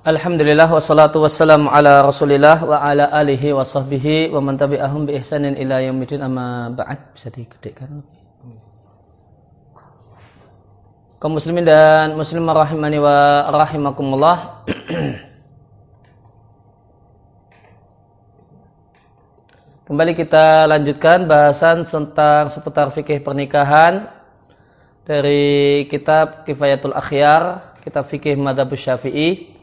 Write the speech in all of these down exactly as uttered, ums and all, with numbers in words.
Alhamdulillah wassalatu wassalamu ala Rasulillah wa ala alihi wa sahbihi wa man tabi'ahum bi ihsanin ila yaumil amma ba'd. Bisa digedekkan. Kaum muslimin dan muslimah rahimani wa rahimakumullah. Kembali kita lanjutkan bahasan tentang seputar fikih pernikahan dari kitab Kifayatul Akhyar, kitab fikih Madzhab Syafi'i.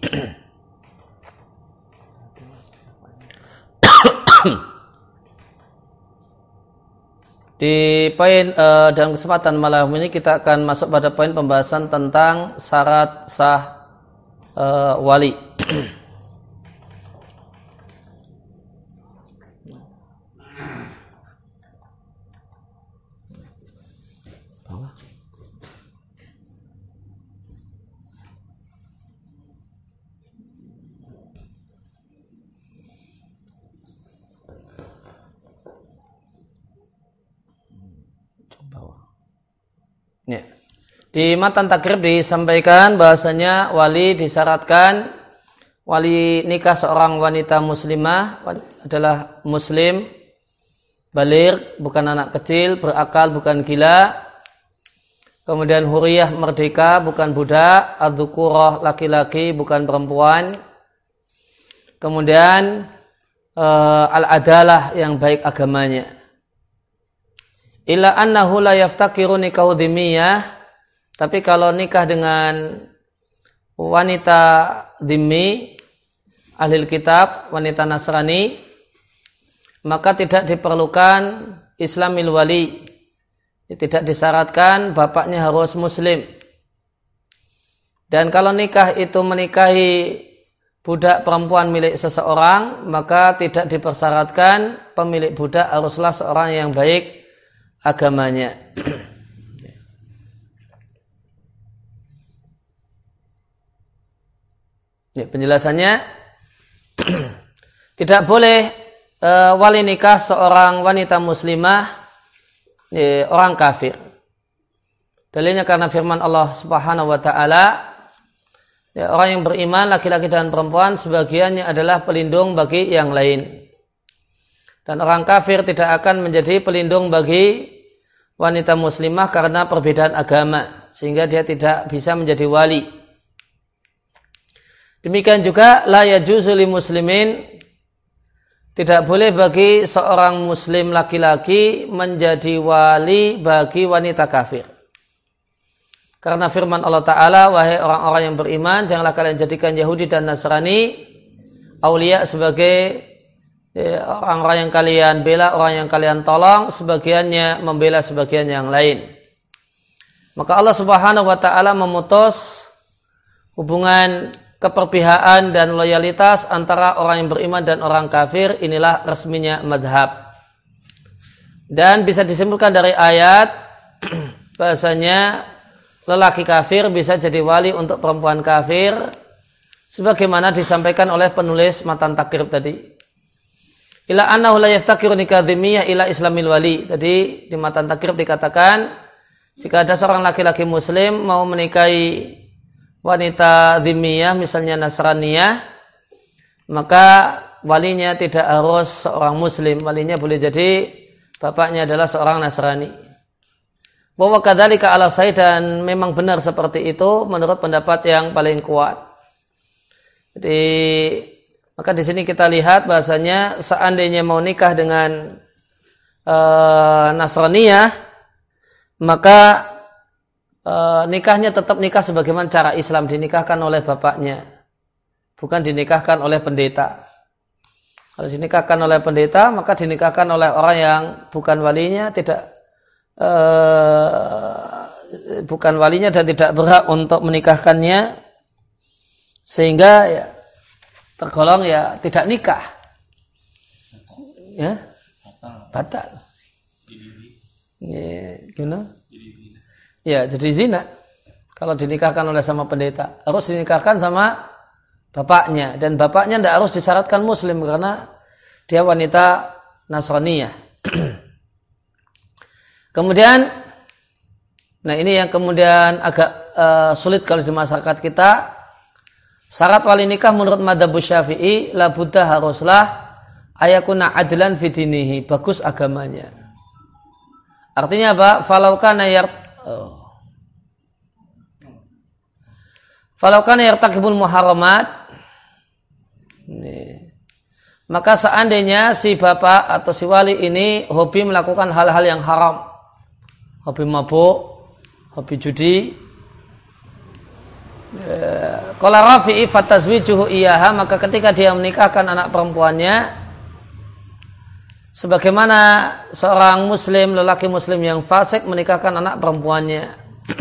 Di poin uh, dalam kesempatan malam ini kita akan masuk pada poin pembahasan tentang syarat sah uh, wali. Ya. Di matan takrib disampaikan bahasanya wali disyaratkan, wali nikah seorang wanita muslimah adalah muslim, baligh, bukan anak kecil, berakal, bukan gila, kemudian huriyah, merdeka, bukan budak, adzukurah, laki-laki, bukan perempuan, kemudian uh, al-adalah, yang baik agamanya. Illa annahu la yaftakiru nikahu dhimmiyah, tapi kalau nikah dengan wanita dhimmi, ahli kitab, wanita Nasrani, maka tidak diperlukan islamil wali, tidak disyaratkan bapaknya harus muslim. Dan kalau nikah itu menikahi budak perempuan milik seseorang, maka tidak dipersyaratkan pemilik budak haruslah seorang yang baik agamanya. Ya, penjelasannya tidak boleh e, wali nikah seorang wanita muslimah e, orang kafir. Dalilnya karena firman Allah Subhanahu wa taala, ya, orang yang beriman laki-laki dan perempuan sebagiannya adalah pelindung bagi yang lain. Dan orang kafir tidak akan menjadi pelindung bagi wanita muslimah karena perbedaan agama, sehingga dia tidak bisa menjadi wali. Demikian juga la yajuzu lil muslimin, tidak boleh bagi seorang muslim laki-laki menjadi wali bagi wanita kafir. Karena firman Allah Ta'ala, wahai orang-orang yang beriman, janganlah kalian jadikan Yahudi dan Nasrani aulia sebagai orang-orang yang kalian bela, orang yang kalian tolong, sebagiannya membela sebagian yang lain. Maka Allah Subhanahu wa taala memutus hubungan keperpihakan dan loyalitas antara orang yang beriman dan orang kafir. Inilah resminya madhab. Dan bisa disimpulkan dari ayat bahasanya lelaki kafir bisa jadi wali untuk perempuan kafir, sebagaimana disampaikan oleh penulis matan takrib tadi. Ila annahu la yaftakiru nikah dhimmiyah ila islamil wali. Jadi di matan takrib dikatakan, jika ada seorang laki-laki muslim mau menikahi wanita dhimmiyah, misalnya Nasraniyah, maka walinya tidak harus seorang muslim. Walinya boleh jadi bapaknya adalah seorang Nasrani. Bahwa kadzalika ala sahih, dan memang benar seperti itu menurut pendapat yang paling kuat. Jadi maka di sini kita lihat bahasanya seandainya mau nikah dengan e, Nasraniyah, maka e, nikahnya tetap nikah sebagaimana cara Islam, dinikahkan oleh bapaknya, bukan dinikahkan oleh pendeta. Kalau dinikahkan oleh pendeta, maka dinikahkan oleh orang yang bukan walinya, tidak e, bukan walinya dan tidak berhak untuk menikahkannya, sehingga ya, tergolong ya tidak nikah, ya batal. Ya, gimana? Ya, jadi zina. Kalau dinikahkan oleh sama pendeta, harus dinikahkan sama bapaknya, dan bapaknya tidak harus disyaratkan muslim karena dia wanita Nasraniyah. Kemudian, nah ini yang kemudian agak uh, sulit kalau di masyarakat kita. Syarat wali nikah menurut madzhab Syafi'i la budda haruslah ayakuna adlan fi dinihi, bagus agamanya. Artinya apa? Falau kana yart oh. Falau kana yartakibul muharramat, ini. Maka seandainya si bapak atau si wali ini hobi melakukan hal-hal yang haram, hobi mabuk, hobi judi, qala Rafi'i fatazwijuhu iyaha, maka ketika dia menikahkan anak perempuannya, sebagaimana seorang muslim, lelaki muslim yang fasik menikahkan anak perempuannya.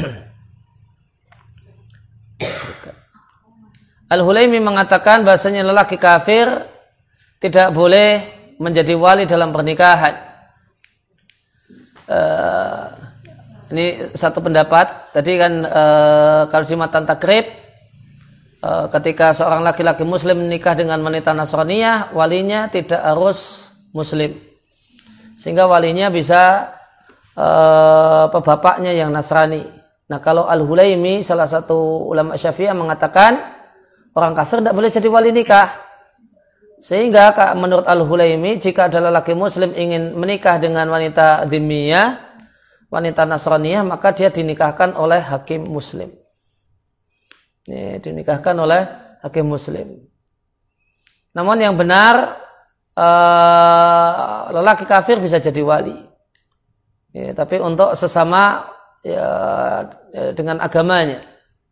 Al-Hulaimi mengatakan bahasanya lelaki kafir tidak boleh menjadi wali dalam pernikahan. Uh, ini satu pendapat. Tadi kan uh, kalau di matan takrib, uh, ketika seorang laki-laki muslim menikah dengan wanita Nasraniyah, walinya tidak harus muslim, sehingga walinya bisa uh, bapaknya yang Nasrani. Nah, kalau Al-Hulaimi, salah satu ulama Syafi'iyah, mengatakan orang kafir tidak boleh jadi wali nikah. Sehingga menurut Al-Hulaimi, jika ada lelaki muslim ingin menikah dengan wanita dhimmiyah, wanita Nasraniyah, maka dia dinikahkan oleh hakim muslim. Ini dinikahkan oleh hakim muslim. Namun yang benar, uh, lelaki kafir bisa jadi wali. Ya, tapi untuk sesama ya, dengan agamanya.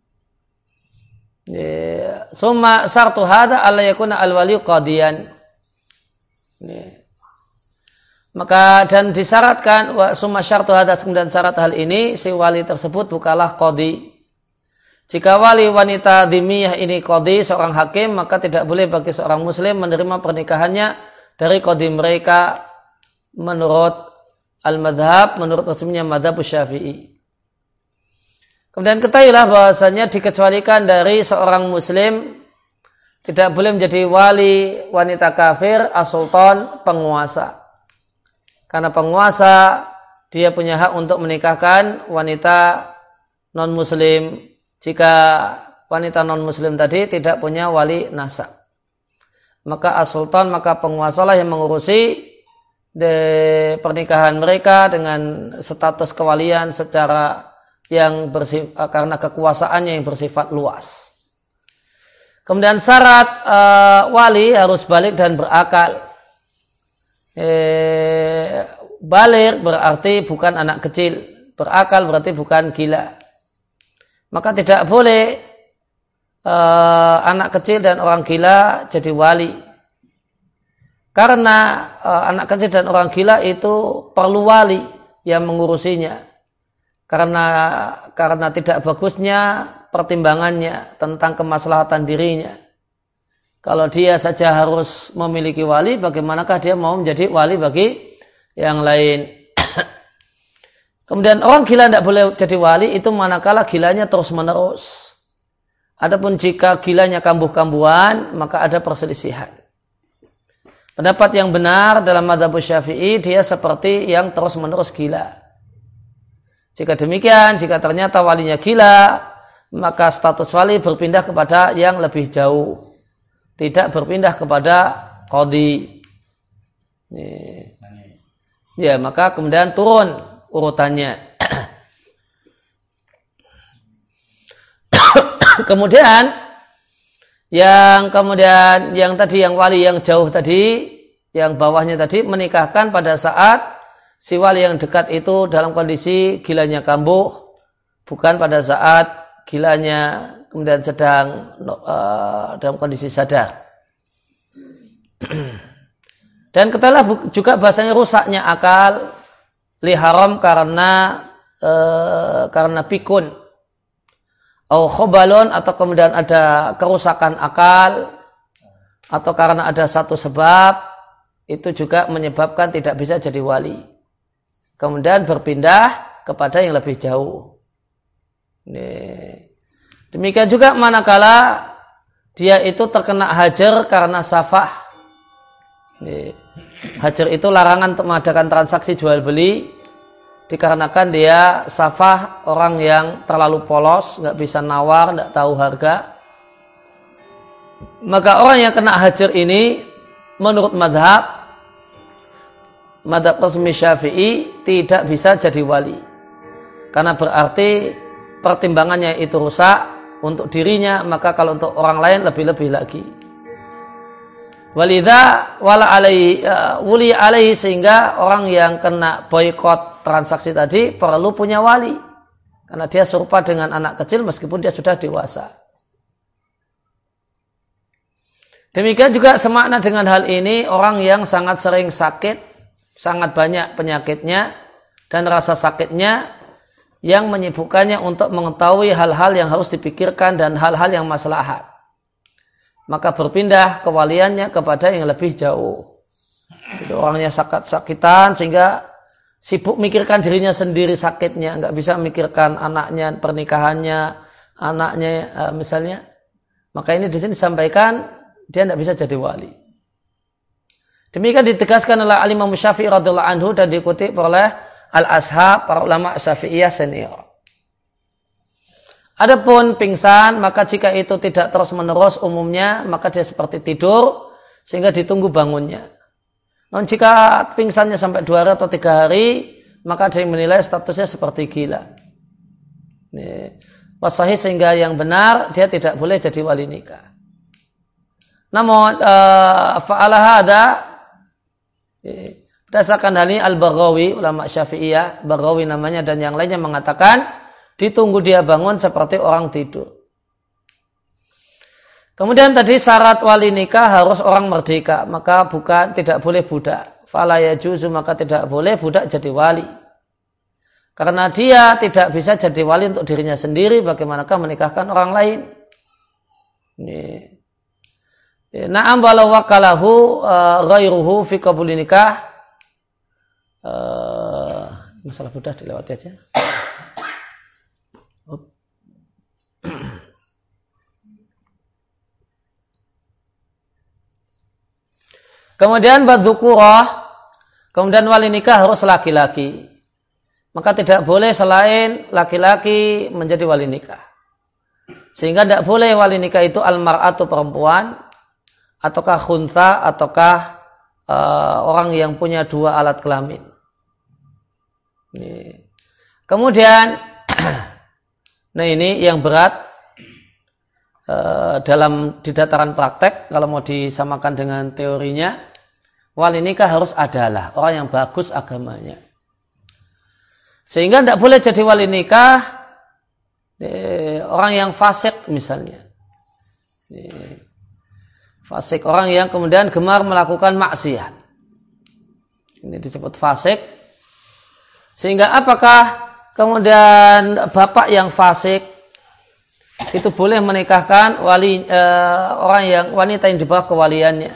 Ya, summa syartu hadza alla yakuna al-wali qadiyan. Ya. Maka dan disyaratkan wa summa syartu hadza, kemudian syarat hal ini si wali tersebut bukanlah qadi. Jika wali wanita dhimmiyah ini qadi, seorang hakim, maka tidak boleh bagi seorang muslim menerima pernikahannya dari qadi mereka menurut al-madhhab, menurut resminya madzhab Syafi'i. Kemudian ketahuilah bahwasanya dikecualikan dari seorang muslim tidak boleh menjadi wali wanita kafir as-sultan, penguasa. Karena penguasa dia punya hak untuk menikahkan wanita non muslim jika wanita non muslim tadi tidak punya wali nasab. Maka as-sultan, maka penguasalah yang mengurusi de pernikahan mereka dengan status kewalian secara yang bersifat, karena kekuasaannya yang bersifat luas. Kemudian syarat uh, wali harus balik dan berakal. Eh, balik berarti bukan anak kecil, berakal berarti bukan gila. Maka tidak boleh uh, anak kecil dan orang gila jadi wali. Karena uh, anak kecil dan orang gila itu perlu wali yang mengurusinya. Karena karena tidak bagusnya pertimbangannya tentang kemaslahatan dirinya. Kalau dia saja harus memiliki wali, bagaimanakah dia mau menjadi wali bagi yang lain? Kemudian orang gila tidak boleh jadi wali itu manakala gilanya terus menerus. Adapun jika gilanya kambuh-kambuhan, maka ada perselisihan. Pendapat yang benar dalam madzhab Syafi'i, dia seperti yang terus menerus gila. Jika demikian, jika ternyata walinya gila, maka status wali berpindah kepada yang lebih jauh. Tidak berpindah kepada qadhi. Ya, maka kemudian turun urutannya. Kemudian yang kemudian yang tadi yang wali yang jauh tadi, yang bawahnya tadi menikahkan pada saat si wali yang dekat itu dalam kondisi gilanya kambuh, bukan pada saat gilanya kemudian sedang uh, dalam kondisi sadar. Dan ketahuilah juga bahasanya rusaknya akal li haram karena uh, karena pikun, au khobalon, atau kemudian ada kerusakan akal, atau karena ada satu sebab, itu juga menyebabkan tidak bisa jadi wali. Kemudian berpindah kepada yang lebih jauh. Demikian juga manakala dia itu terkena hajar karena safah. Hajar itu larangan untuk mengadakan transaksi jual beli, dikarenakan dia safah, orang yang terlalu polos, nggak bisa nawar, nggak tahu harga. Maka orang yang kena hajar ini menurut madhab madhab resmi Syafi'i tidak bisa jadi wali. Karena berarti pertimbangannya itu rusak untuk dirinya, maka kalau untuk orang lain lebih-lebih lagi. Walidha wala alaihi uh, wuli alaihi, sehingga orang yang kena boikot transaksi tadi perlu punya wali. Karena dia serupa dengan anak kecil meskipun dia sudah dewasa. Demikian juga semakna dengan hal ini orang yang sangat sering sakit, sangat banyak penyakitnya dan rasa sakitnya yang menyibukkannya untuk mengetahui hal-hal yang harus dipikirkan dan hal-hal yang maslahat. Maka berpindah kewaliannya kepada yang lebih jauh. Itu orangnya sakit-sakitan sehingga sibuk mikirkan dirinya sendiri sakitnya, enggak bisa mikirkan anaknya, pernikahannya, anaknya misalnya. Maka ini di sini disampaikan dia tidak bisa jadi wali. Demikian ditegaskan oleh Imam Syafi'i radhiyallahu anhu dan diikuti oleh al-ashab, para ulama Syafi'iyah senior. Adapun pingsan, maka jika itu tidak terus-menerus umumnya, maka dia seperti tidur sehingga ditunggu bangunnya. Namun jika pingsannya sampai dua hari atau tiga hari, maka dia menilai statusnya seperti gila. Wasahih, sehingga yang benar dia tidak boleh jadi wali nikah. Namun uh, fa'ala hadza, berdasarkan hal ini Al-Baghawi, ulama Syafi'iyah, Baghawi namanya dan yang lainnya mengatakan ditunggu dia bangun seperti orang tidur. Kemudian tadi syarat wali nikah harus orang merdeka, maka bukan tidak boleh budak. Fala yajuzu, maka tidak boleh budak jadi wali. Karena dia tidak bisa jadi wali untuk dirinya sendiri, bagaimanakah menikahkan orang lain? Ini na'am walau wakalahu uh, ghairuhu fi qabuli nikah. Uh, masalah budak dilewati aja. Kemudian badzukurah, kemudian wali nikah harus laki-laki. Maka tidak boleh selain laki-laki menjadi wali nikah. Sehingga tidak boleh wali nikah itu al-mar'atu perempuan, ataukah khuntha, ataukah uh, orang yang punya dua alat kelamin. Ini. Kemudian, nah ini yang berat uh, dalam di dataran praktek, kalau mau disamakan dengan teorinya, wali nikah harus adalah orang yang bagus agamanya. Sehingga tidak boleh jadi wali nikah eh, orang yang fasik misalnya. Eh, Fasik, orang yang kemudian gemar melakukan maksiat. Ini disebut fasik. Sehingga apakah kemudian bapak yang fasik itu boleh menikahkan wali e, orang yang wanita yang di bawah kewaliannya?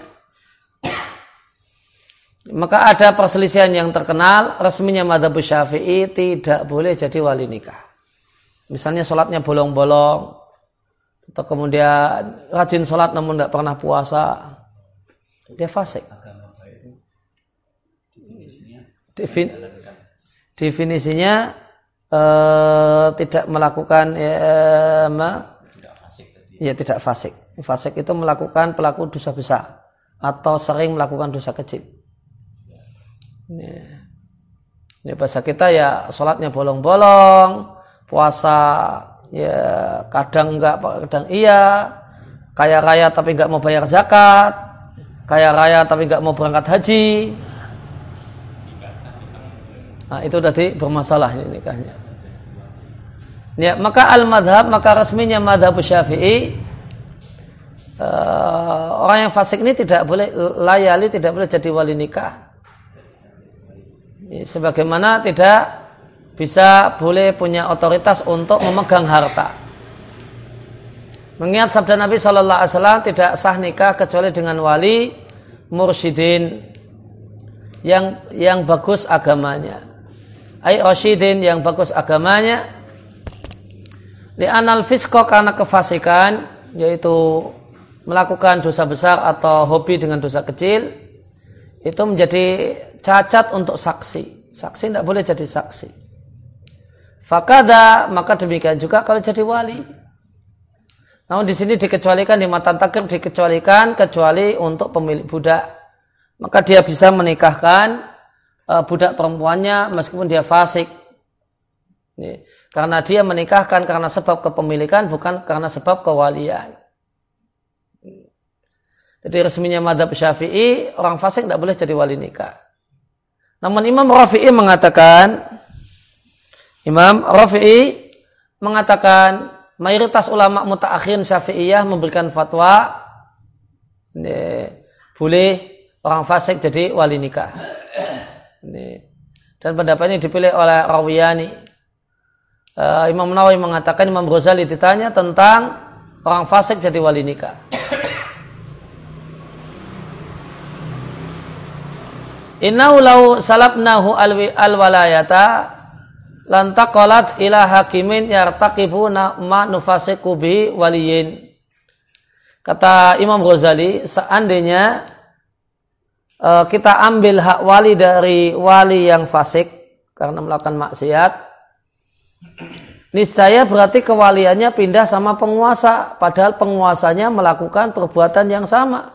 Maka ada perselisihan yang terkenal, resminya mazhab Syafi'i tidak boleh jadi wali nikah. Misalnya sholatnya bolong-bolong, atau kemudian rajin sholat namun tidak pernah puasa, dia fasik. Defin, definisinya eh, tidak melakukan eh, ma, ya tidak fasik. Fasik itu melakukan pelaku dosa besar atau sering melakukan dosa kecil. Ya. Ya, bahasa kita ya sholatnya bolong-bolong, puasa ya kadang enggak, kadang iya, kaya raya tapi enggak mau bayar zakat, kaya raya tapi enggak mau berangkat haji. Nah, itu tadi bermasalah ini nikahnya. Ya, maka al-madhab, maka resminya madhab Syafi'i, uh, orang yang fasik ini tidak boleh layali, tidak boleh jadi wali nikah. Ya, sebagaimana tidak bisa boleh punya otoritas untuk memegang harta. Mengingat sabda Nabi Shallallahu Alaihi Wasallam, tidak sah nikah kecuali dengan wali mursyidin yang yang bagus agamanya, ai rasyidin yang bagus agamanya. Li'anal fisqa, karena kefasikan yaitu melakukan dosa besar atau hobi dengan dosa kecil itu menjadi cacat untuk saksi. Saksi tidak boleh jadi saksi. Fakada, maka demikian juga kalau jadi wali. Namun di sini dikecualikan di matan takrib dikecualikan kecuali untuk pemilik budak. Maka dia bisa menikahkan uh, budak perempuannya meskipun dia fasik. Ini, karena dia menikahkan karena sebab kepemilikan bukan karena sebab kewalian. Jadi resminya mazhab Syafi'i, orang fasik tidak boleh jadi wali nikah. Namun Imam Rafi'i mengatakan, Imam Rafi'i mengatakan mayoritas ulama mutaakhirin Syafi'iyah memberikan fatwa ini, boleh orang fasik jadi wali nikah. Ini. Dan pendapat ini dipilih oleh Rawiyani. Uh, Imam Nawawi mengatakan Imam Ghazali ditanya tentang orang fasik jadi wali nikah. Innahu law salabnahu al-walayata lantaqalat ila hakimin yartaqibu ma nufasiqu bi waliyin. Kata Imam Ghazali, seandainya uh, kita ambil hak wali dari wali yang fasik karena melakukan maksiat, niscaya berarti kewaliannya pindah sama penguasa, padahal penguasanya melakukan perbuatan yang sama.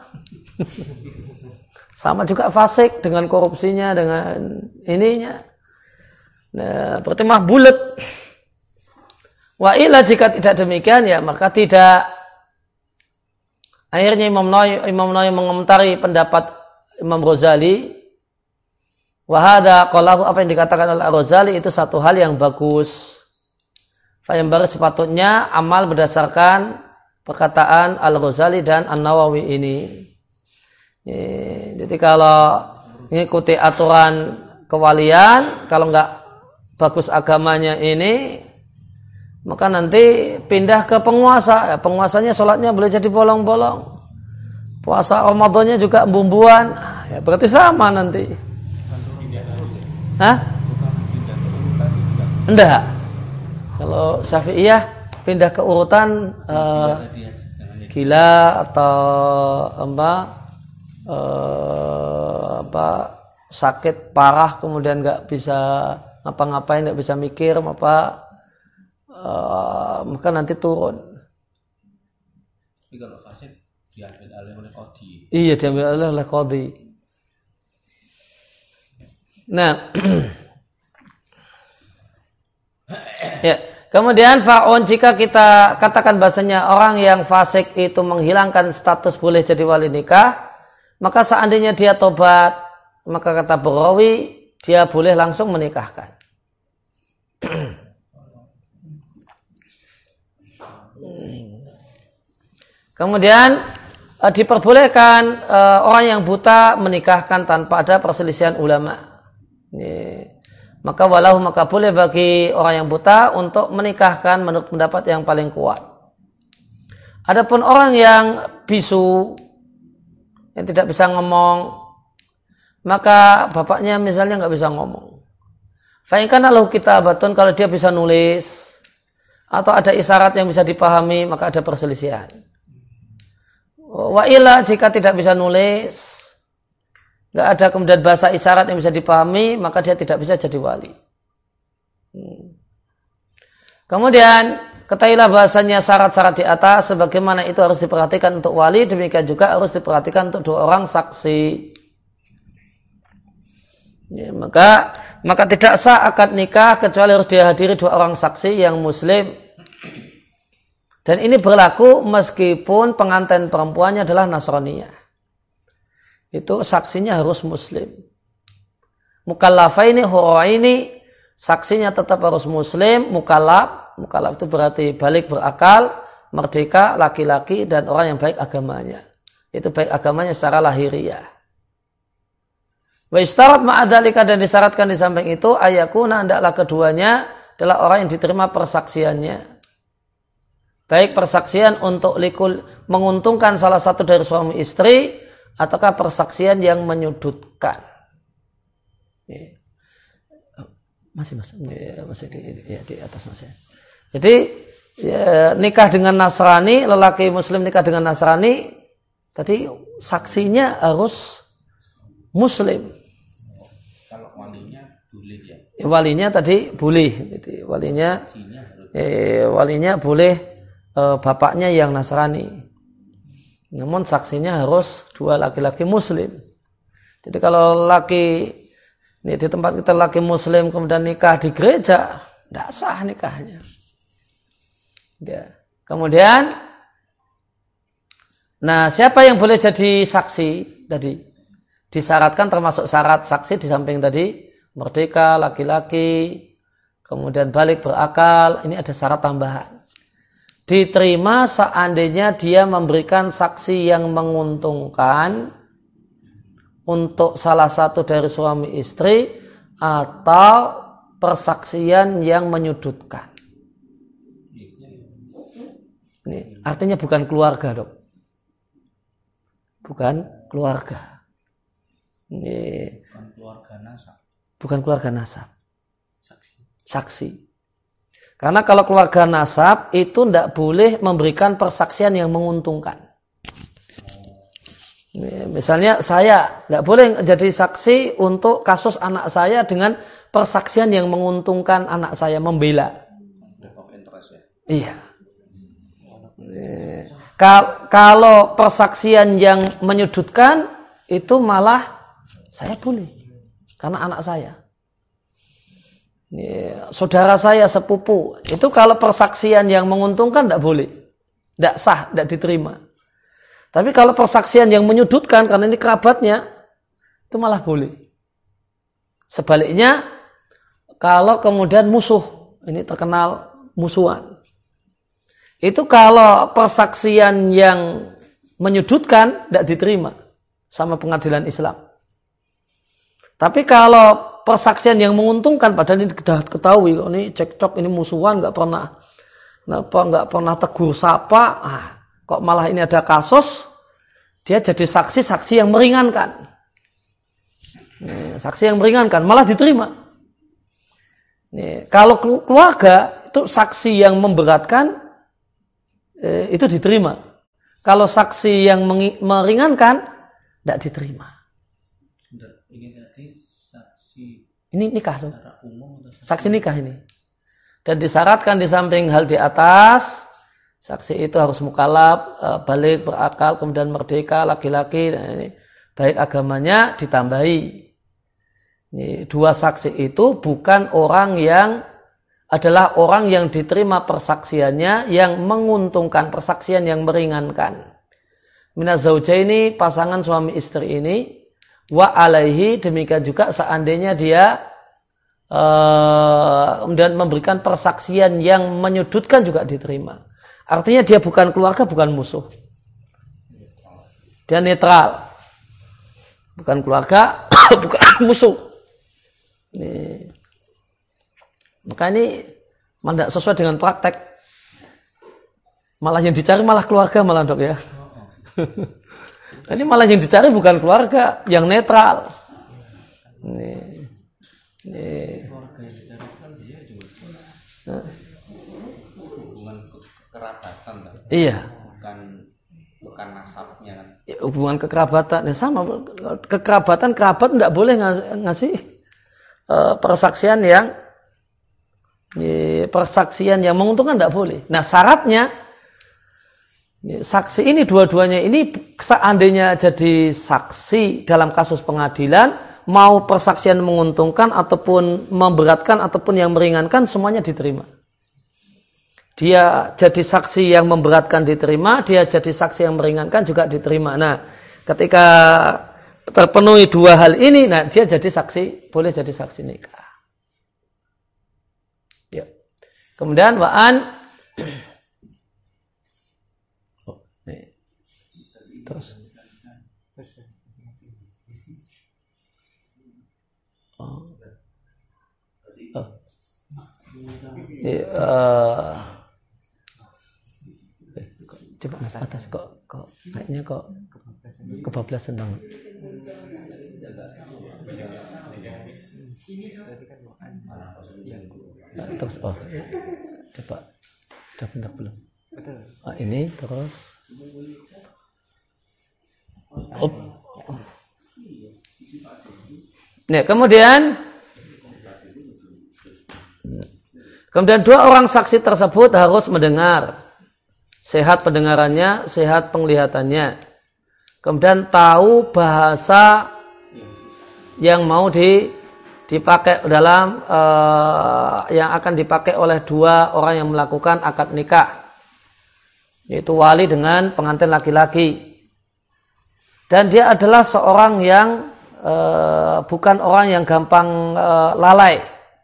Sama juga fasik dengan korupsinya, dengan ininya. Nah, berarti mah bulat. Wa illa jika tidak demikian ya maka tidak. Akhirnya Imam Nawawi Imam Nawawi mengomentari pendapat Imam Ghazali. Wa hadza qalahu apa yang dikatakan oleh Ghazali itu satu hal yang bagus. Fa yang baru sepatutnya amal berdasarkan perkataan Al-Ghazali dan An-Nawawi ini. Jadi kalau mengikuti aturan kewalian, kalau enggak bagus agamanya ini, maka nanti pindah ke penguasa. Ya, penguasanya sholatnya boleh jadi bolong-bolong. Puasa Ramadannya juga bumbuan. Ya, berarti sama nanti. Hah? Enggak. Kalau Syafi'iyah pindah ke urutan uh, gila atau apa? Uh, apa sakit parah kemudian nggak bisa ngapa-ngapain, nggak bisa mikir apa uh, maka nanti turun. Tapi kalau fasik diambil alih oleh qadhi. Iya, diambil alih oleh qadhi. Nah, ya. Kemudian fa'un jika kita katakan bahasanya orang yang fasik itu menghilangkan status boleh jadi wali nikah, maka seandainya dia tobat, maka kata Baghawi, dia boleh langsung menikahkan. Kemudian diperbolehkan orang yang buta menikahkan tanpa ada perselisihan ulama. Maka walau maka boleh bagi orang yang buta untuk menikahkan menurut pendapat yang paling kuat. Adapun orang yang bisu, yang tidak bisa ngomong, maka bapaknya misalnya nggak bisa ngomong. Fa'inkan lahu kitabatun, kalau dia bisa nulis atau ada isyarat yang bisa dipahami, maka ada perselisihan. Wa illa jika tidak bisa nulis, nggak ada kemudian bahasa isyarat yang bisa dipahami, maka dia tidak bisa jadi wali. Hmm. Kemudian ketahuilah bahasanya syarat-syarat di atas sebagaimana itu harus diperhatikan untuk wali, demikian juga harus diperhatikan untuk dua orang saksi. Ya, maka maka tidak sah akad nikah kecuali harus dihadiri dua orang saksi yang muslim. Dan ini berlaku meskipun pengantin perempuannya adalah Nasraniyah. Itu saksinya harus muslim. Mukallafaini huraini, saksinya tetap harus muslim, mukallaf. Mukallaf itu berarti balik berakal, merdeka, laki-laki dan orang yang baik agamanya. Itu baik agamanya secara lahiriah. Wa istarat ma'adzalika, dan disyaratkan di samping itu ayakuna hendaklah keduanya adalah orang yang diterima persaksiannya. Baik persaksian untuk likul menguntungkan salah satu dari suami istri ataukah persaksian yang menyudutkan. Masih masih masih di, ya, di atas masih. Jadi ya, nikah dengan Nasrani, lelaki Muslim nikah dengan Nasrani, tadi saksinya harus Muslim. Kalau walinya boleh ya. Walinya tadi boleh, gitu. Walinya, eh, walinya boleh uh, bapaknya yang Nasrani. Namun saksinya harus dua laki-laki Muslim. Jadi kalau laki ini di tempat kita laki Muslim kemudian nikah di gereja, tidak sah nikahnya. Ya. Kemudian, nah siapa yang boleh jadi saksi tadi? Disyaratkan termasuk syarat saksi di samping tadi merdeka, laki-laki, kemudian balik berakal. Ini ada syarat tambahan. Diterima seandainya dia memberikan saksi yang menguntungkan untuk salah satu dari suami istri atau persaksian yang menyudutkan. Ini artinya bukan keluarga, dok. Bukan keluarga. Ini bukan keluarga nasab. Bukan keluarga nasab. Saksi. Saksi. Karena kalau keluarga nasab itu tidak boleh memberikan persaksian yang menguntungkan. Misalnya saya tidak boleh jadi saksi untuk kasus anak saya dengan persaksian yang menguntungkan anak saya membela. Iya. Kalau persaksian yang menyudutkan itu malah saya boleh karena anak saya. Saudara saya sepupu itu kalau persaksian yang menguntungkan tidak boleh, tidak sah, tidak diterima. Tapi kalau persaksian yang menyudutkan karena ini kerabatnya, itu malah boleh. Sebaliknya, kalau kemudian musuh, ini terkenal musuhan. Itu kalau persaksian yang menyudutkan, tidak diterima sama pengadilan Islam. Tapi kalau persaksian yang menguntungkan, padahal ini sudah ketahui, ini cekcok, ini musuhan, nggak pernah, kenapa nggak pernah tegur sapa, ah, kok malah ini ada kasus, dia jadi saksi-saksi yang meringankan. Nih, saksi yang meringankan, malah diterima. Nih, kalau keluarga, itu saksi yang memberatkan, eh, itu diterima. Kalau saksi yang meringankan, tidak diterima. Ini tadi saksi. Ini nikah loh. Saksi nikah ini. Dan disyaratkan di samping hal di atas, saksi itu harus mukallaf, balik, berakal, kemudian merdeka, laki-laki, baik agamanya ditambahi. Ini, dua saksi itu bukan orang yang adalah orang yang diterima persaksiannya yang menguntungkan, persaksian yang meringankan. Minaz zaujaini, pasangan suami istri ini, wa alaihi, demikian juga seandainya dia uh, kemudian memberikan persaksian yang menyudutkan juga diterima. Artinya dia bukan keluarga, bukan musuh. Dia netral. Bukan keluarga, bukan musuh. Ini. Maka ini tidak sesuai dengan praktek. Malah yang dicari malah keluarga malah, dok ya. Ini malah yang dicari bukan keluarga, yang netral. Ini. Ini. Keluarga yang dicari kan dia juga hubungan kekerabatan, kan? Iya. Bukan bukan nasabnya kan? Hubungan kekerabatan, ya sama. Kekerabatan, kerabat tidak boleh ngasih uh, persaksian yang ya, persaksian yang menguntungkan tidak boleh. Nah syaratnya saksi ini dua-duanya ini seandainya jadi saksi dalam kasus pengadilan, mau persaksian menguntungkan ataupun memberatkan ataupun yang meringankan, semuanya diterima. Dia jadi saksi yang memberatkan diterima, dia jadi saksi yang meringankan juga diterima. Nah, ketika terpenuhi dua hal ini, nah dia jadi saksi, boleh jadi saksi nikah. Ya. Kemudian wa'an terus oh. Oh. Ya, uh, coba mas atas kok kok kayaknya kok kebablasan banget. Nah, terus oh coba udah benar belum? Ah, ini terus oh. Nah, kemudian kemudian dua orang saksi tersebut harus mendengar sehat pendengarannya, sehat penglihatannya. Kemudian tahu bahasa yang mau di, dipakai dalam uh, yang akan dipakai oleh dua orang yang melakukan akad nikah, yaitu wali dengan pengantin laki-laki. Dan dia adalah seorang yang uh, bukan orang yang gampang uh, lalai,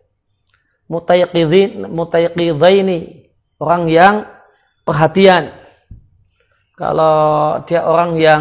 mutayaqidzaini, orang yang perhatian. Kalau dia orang yang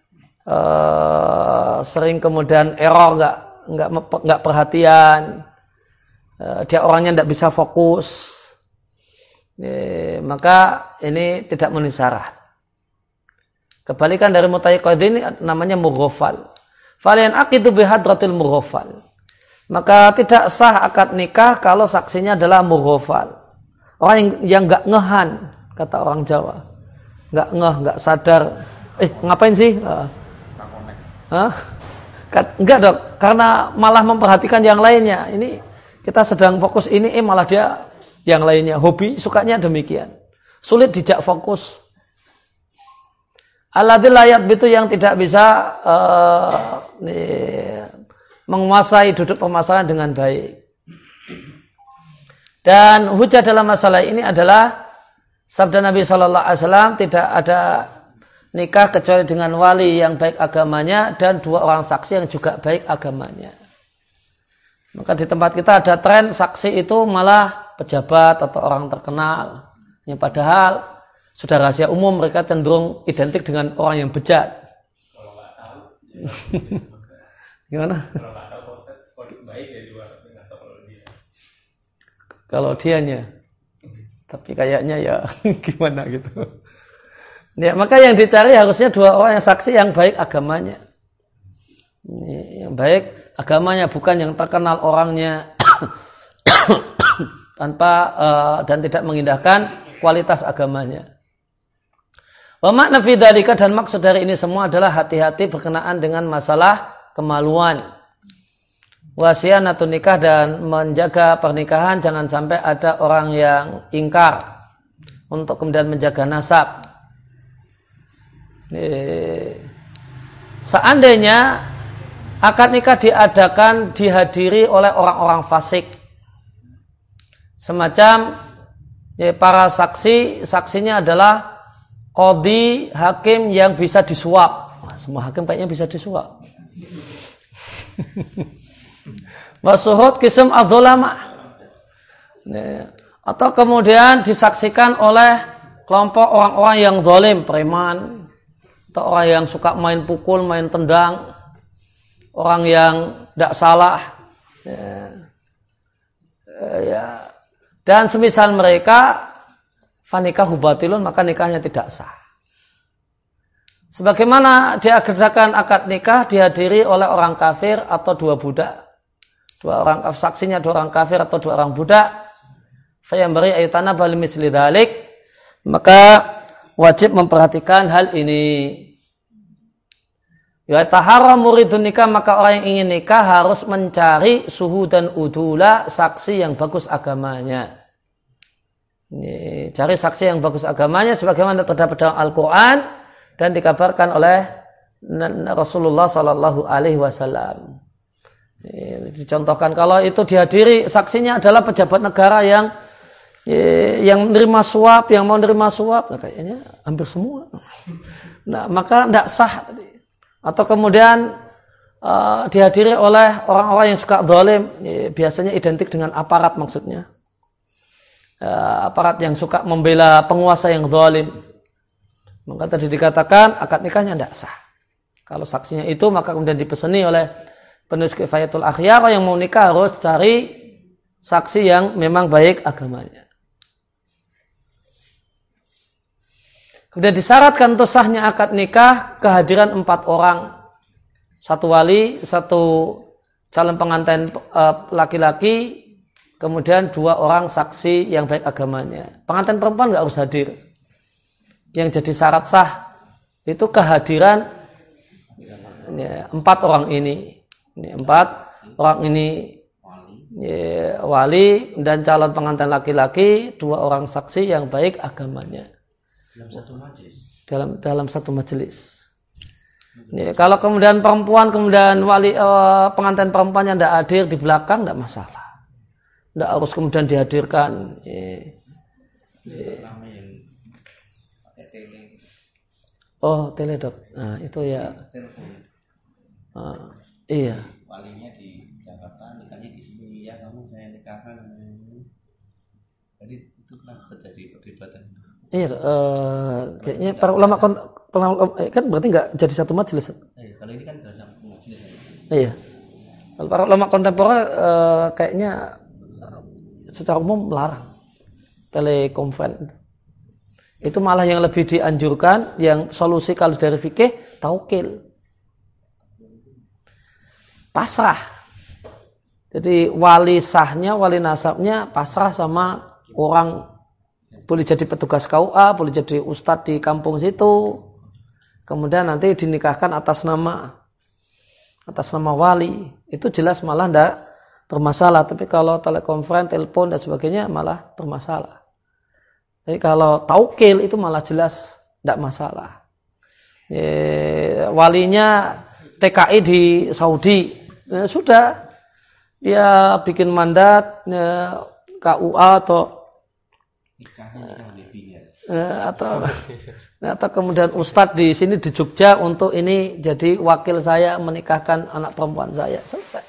uh, sering kemudian error, nggak nggak nggak perhatian, uh, dia orangnya tidak bisa fokus, e, maka ini tidak memenuhi syarat. Kebalikan dari mutayaqidz ini namanya mughafal. Falian aqidu bihadratil mughafal. Maka tidak sah akad nikah kalau saksinya adalah mughafal. Orang yang nggak ngehan, kata orang Jawa. Nggak ngeh, nggak sadar. Eh, ngapain sih? Uh, Hah? Enggak dok, karena malah memperhatikan yang lainnya. Ini kita sedang fokus ini, eh malah dia yang lainnya. Hobi, sukanya demikian. Sulit dijak fokus. Alladzi la yadbitu, yang tidak bisa uh, nih, menguasai duduk permasalahan dengan baik. Dan hujah dalam masalah ini adalah sabda Nabi Shallallahu Alaihi Wasallam, tidak ada nikah kecuali dengan wali yang baik agamanya dan dua orang saksi yang juga baik agamanya. Maka di tempat kita ada tren saksi itu malah pejabat atau orang terkenal, yang padahal sudah rahasia umum mereka cenderung identik dengan orang yang bejat. Kalau nggak tahu, gimana? Kalau nggak tahu kode baik ya dua, nggak tahu kalau dia. Kalau dianya. Tapi kayaknya ya gimana gitu. Ya, maka yang dicari harusnya dua orang yang saksi yang baik agamanya. Yang baik agamanya, bukan yang terkenal orangnya tanpa uh, dan tidak mengindahkan kualitas agamanya. Wa makna fi dzalika, dan maksud dari ini semua adalah hati-hati berkenaan dengan masalah kemaluan. Wasianatun nikah, dan menjaga pernikahan jangan sampai ada orang yang ingkar untuk kemudian menjaga nasab. Seandainya akad nikah diadakan dihadiri oleh orang-orang fasik, semacam ya, para saksi, saksinya adalah qadhi, hakim yang bisa disuap. Nah, semua hakim kayaknya bisa disuap. Wasuhud kism adzulama, atau kemudian disaksikan oleh kelompok orang-orang yang zalim, preman, atau orang yang suka main pukul, main tendang, orang yang tidak salah, ya. Ya. Dan semisal mereka, fanikahu batilun, maka nikahnya tidak sah. Sebagaimana diadakan akad nikah dihadiri oleh orang kafir atau dua budak. Dua orang saksinya dua orang kafir atau dua orang budak, fayambari ayatana bal misli dzalik, maka wajib memperhatikan hal ini. Ya taharram muridun nikah, maka orang yang ingin nikah harus mencari suhu dan udula, saksi yang bagus agamanya. Ini, cari saksi yang bagus agamanya sebagaimana terdapat dalam Al-Qur'an dan dikabarkan oleh Rasulullah sallallahu alaihi wasallam. Dicontohkan kalau itu dihadiri saksinya adalah pejabat negara yang yang menerima suap, yang mau menerima suap, nah kayaknya hampir semua. Nah, maka tidak sah. Atau kemudian uh, dihadiri oleh orang-orang yang suka zalim, biasanya identik dengan aparat maksudnya. Uh, aparat yang suka membela penguasa yang zalim. Maka tadi dikatakan akad nikahnya tidak sah. Kalau saksinya itu, maka kemudian dipeseni oleh penulis Kifayatul Akhyar, yang mau nikah harus cari saksi yang memang baik agamanya. Kemudian disyaratkan untuk sahnya akad nikah kehadiran empat orang, satu wali, satu calon pengantin laki-laki, kemudian dua orang saksi yang baik agamanya. Pengantin perempuan nggak harus hadir. Yang jadi syarat sah itu kehadiran ya, empat orang ini. Ini empat orang ini ya, wali dan calon pengantin laki-laki, dua orang saksi yang baik agamanya. dalam satu majelis. Dalam dalam satu majelis. Ya, kalau kemudian perempuan kemudian wali uh, pengantin perempuannya tidak hadir di belakang tidak masalah. Tidak harus kemudian dihadirkan. Ya. Ya. Oh, teledok. Nah, itu ya. Uh, iya. Walinya di Jakarta, nikahnya di sini ya, kamu saya nikahkan. Jadi itu kan terjadi perdebatan. Iya, uh, kayaknya para ulama kon, kan berarti nggak jadi satu majelis. Eh, kalau ini kan dalam satu majelis. Iya. Kalau para ulama kontemporer uh, kayaknya uh, secara umum melarang telekonferensi. Itu malah yang lebih dianjurkan, yang solusi kalau dari fikih taukil, pasrah. Jadi wali sahnya, wali nasabnya pasrah sama orang, boleh jadi petugas K U A, boleh jadi ustadz di kampung situ. Kemudian nanti dinikahkan atas nama atas nama wali. Itu jelas malah tidak bermasalah. Tapi kalau telekonferensi, telepon dan sebagainya malah bermasalah. Jadi kalau taukil itu malah jelas tidak masalah. E, walinya T K I di Saudi, e, sudah dia bikin mandat e, K U A atau e, atau atau kemudian ustadz di sini di Jogja untuk ini jadi wakil saya menikahkan anak perempuan saya, selesai.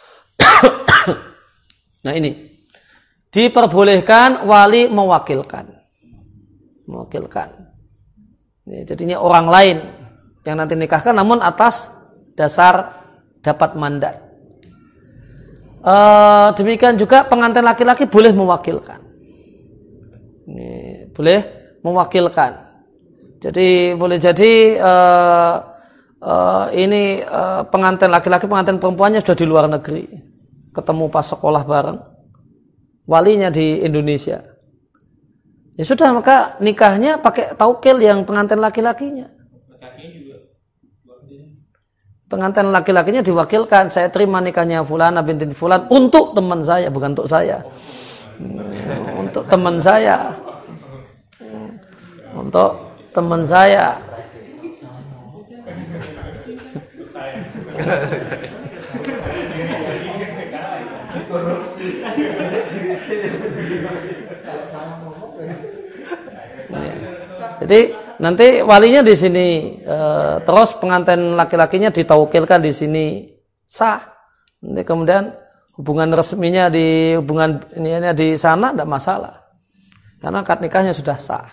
Nah ini diperbolehkan wali mewakilkan. mewakilkan. Ya, jadinya orang lain yang nanti nikahkan namun atas dasar dapat mandat. E, demikian juga pengantin laki-laki boleh mewakilkan. Ini, boleh mewakilkan. Jadi boleh jadi e, e, ini e, pengantin laki-laki, pengantin perempuannya sudah di luar negeri, ketemu pas sekolah bareng, walinya di Indonesia. Ya sudah, maka nikahnya pakai taukil yang pengantin laki-lakinya. Pengantin laki-lakinya diwakilkan, saya terima nikahnya Fulana binti Fulan untuk teman saya, bukan untuk saya. Hmm, untuk teman saya. Hmm, untuk teman saya. Jadi nanti walinya di sini, e, terus pengantin laki-lakinya ditaukilkan di sini, sah. Nanti kemudian hubungan resminya di hubungan ini di sana tidak masalah, karena akad nikahnya sudah sah.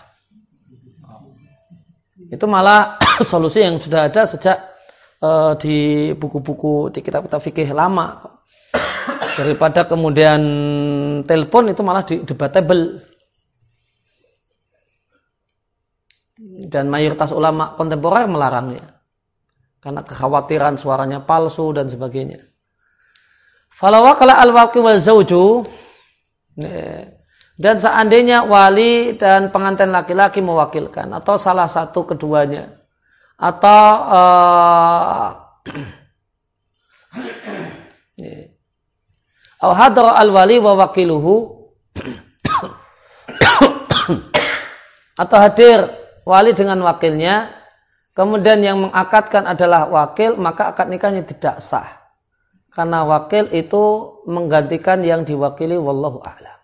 Itu malah solusi yang sudah ada sejak e, di buku-buku di kitab-kitab fikih lama. Daripada kemudian telepon itu malah debatable. Dan mayoritas ulama kontemporer melarangnya karena kekhawatiran suaranya palsu dan sebagainya. Falawa kala al-waqi wal zauju, dan seandainya wali dan pengantin laki-laki mewakilkan atau salah satu keduanya atau uh, au hadra al-wali wa wakiluhu, atau hadir wali dengan wakilnya, kemudian yang mengakadkan adalah wakil, maka akad nikahnya tidak sah. Karena wakil itu menggantikan yang diwakili, wallahu a'lam.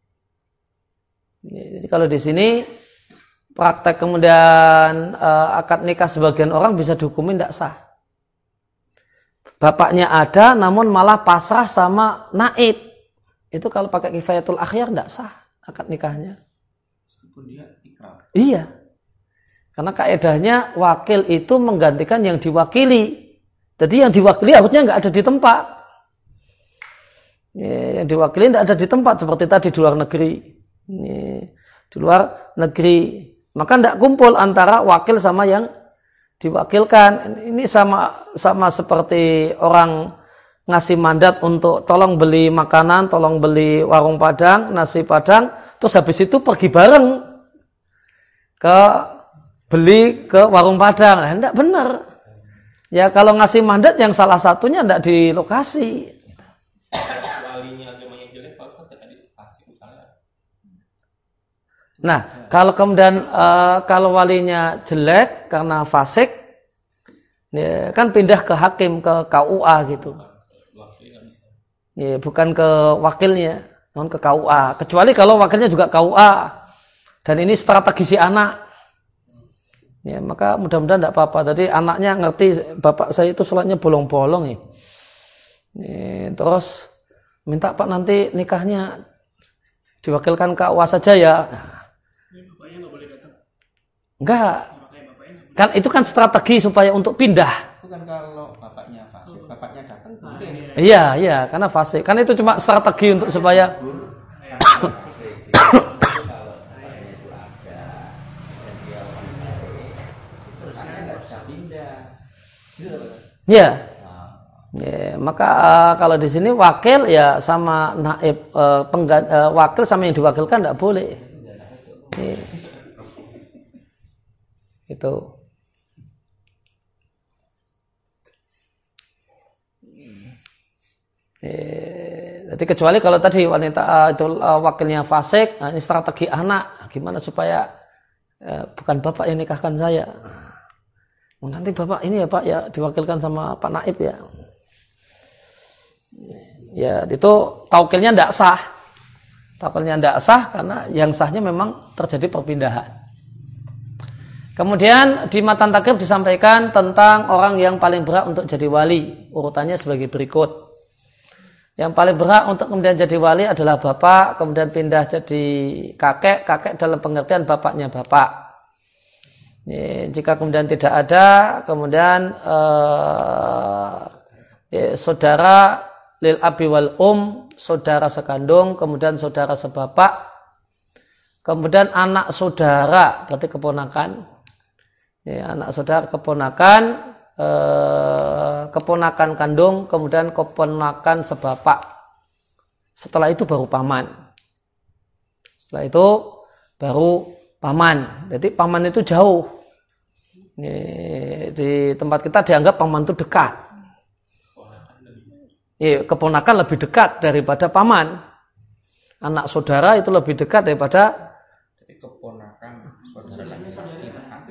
Jadi kalau di sini praktek kemudian uh, akad nikah sebagian orang bisa dihukumi tidak sah. Bapaknya ada namun malah pasrah sama naib. Itu kalau pakai kifayatul akhyar tidak sah akad nikahnya. Meskipun dia ikrar. Iya. Karena kaedahnya wakil itu menggantikan yang diwakili. Jadi yang diwakili harusnya nggak ada di tempat. Ya, yang diwakili tidak ada di tempat seperti tadi di luar negeri. Ya, di luar negeri. Maka tidak kumpul antara wakil sama yang diwakilkan. Ini sama sama seperti orang ngasih mandat untuk tolong beli makanan, tolong beli warung Padang, nasi Padang, terus habis itu pergi bareng ke beli ke warung Padang. Nah, enggak benar. Ya kalau ngasih mandat yang salah satunya enggak di lokasi. Walinya agama yang jelek, kalau tadi lokasi misalnya. Nah, kalau kemudian uh, kalau walinya jelek karena fasik, ya, kan pindah ke hakim, ke K U A gitu. Ya, bukan ke wakilnya, namun ke K U A. Kecuali kalau wakilnya juga K U A. Dan ini strategi si anak. Ya, maka mudah-mudahan tidak apa-apa. Tadi anaknya ngerti bapak saya itu sholatnya bolong-bolong ya. Ya, terus minta Pak nanti nikahnya diwakilkan K U A saja ya. Ini bapaknya nggak boleh datang. Enggak. Kan itu kan strategi supaya untuk pindah. Bukan kalau bapaknya fasik, bapaknya datang boleh. Iya, iya, karena fasik. Kan itu cuma strategi untuk supaya ya. Ya, maka uh, kalau di sini wakil ya sama naib uh, penggan, uh, wakil sama yang diwakilkan tidak boleh. Ya. Itu. Ya. Jadi kecuali kalau tadi wanita uh, itu uh, wakilnya fasik, nah ini strategi anak, gimana supaya uh, bukan bapak yang nikahkan saya. Nanti bapak ini ya Pak ya diwakilkan sama Pak Naib ya. Ya itu taukilnya tidak sah. Taukilnya tidak sah karena yang sahnya memang terjadi perpindahan. Kemudian di matan takrib disampaikan tentang orang yang paling berhak untuk jadi wali. Urutannya sebagai berikut. Yang paling berhak untuk kemudian jadi wali adalah bapak, kemudian pindah jadi kakek. Kakek dalam pengertian bapaknya bapak. Ya, jika kemudian tidak ada, kemudian eh, ya, saudara lil abi wal um, saudara sekandung, kemudian saudara sebapak, kemudian anak saudara, berarti keponakan, ya, anak saudara keponakan, eh, keponakan kandung, kemudian keponakan sebapak. Setelah itu baru paman. Setelah itu baru paman. Jadi paman itu jauh. Ini, di tempat kita dianggap paman itu dekat. Ya, keponakan lebih dekat daripada paman. Anak saudara itu lebih dekat daripada. Jadi keponakan saudara laki-laki.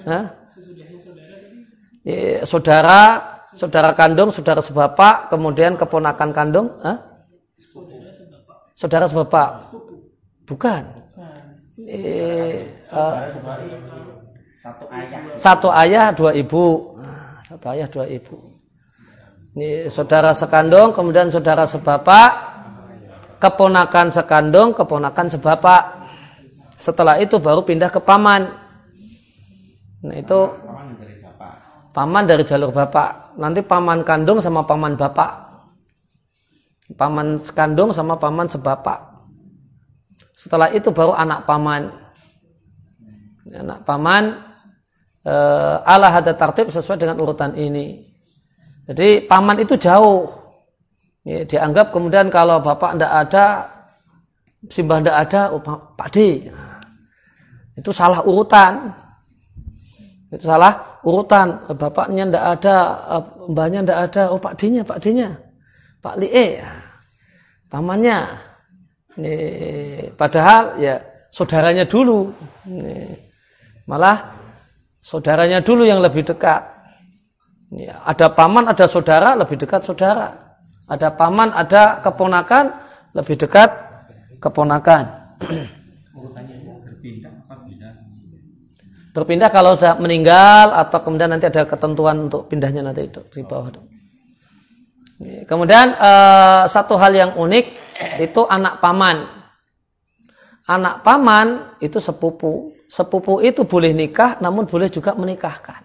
Ya, saudara, saudara kandung, saudara sebapak, kemudian keponakan kandung. Hah? Saudara sebapak. Bukan. Eh, uh, satu ayah. Satu ayah, dua ibu. Satu ayah, dua ibu. Ini saudara sekandung, kemudian saudara sebapak, keponakan sekandung, keponakan sebapak. Setelah itu baru pindah ke paman. Nah itu Paman dari bapak. Paman dari jalur bapak. Nanti paman kandung sama paman bapak. Paman kandung sama paman sebapak. Setelah itu baru anak paman. Anak paman e, ala hadza tartib sesuai dengan urutan ini. Jadi paman itu jauh. Ya, dianggap kemudian kalau bapak tidak ada, simbah tidak ada, oh, Pak D. Itu salah urutan. Itu salah urutan. Bapaknya tidak ada, mbahnya tidak ada, oh Pak D-nya, Pak D-nya. Pak Lie. Pamannya. Nih, padahal ya saudaranya dulu. Nih, malah saudaranya dulu yang lebih dekat. Nih, ada paman, ada saudara, lebih dekat saudara. Ada paman, ada keponakan, lebih dekat keponakan. Urutannya berpindah apa pindah? Berpindah kalau sudah meninggal atau kemudian nanti ada ketentuan untuk pindahnya nanti di bawah. Nih, kemudian eh, satu hal yang unik itu anak paman. Anak paman itu sepupu. Sepupu itu boleh nikah, namun boleh juga menikahkan.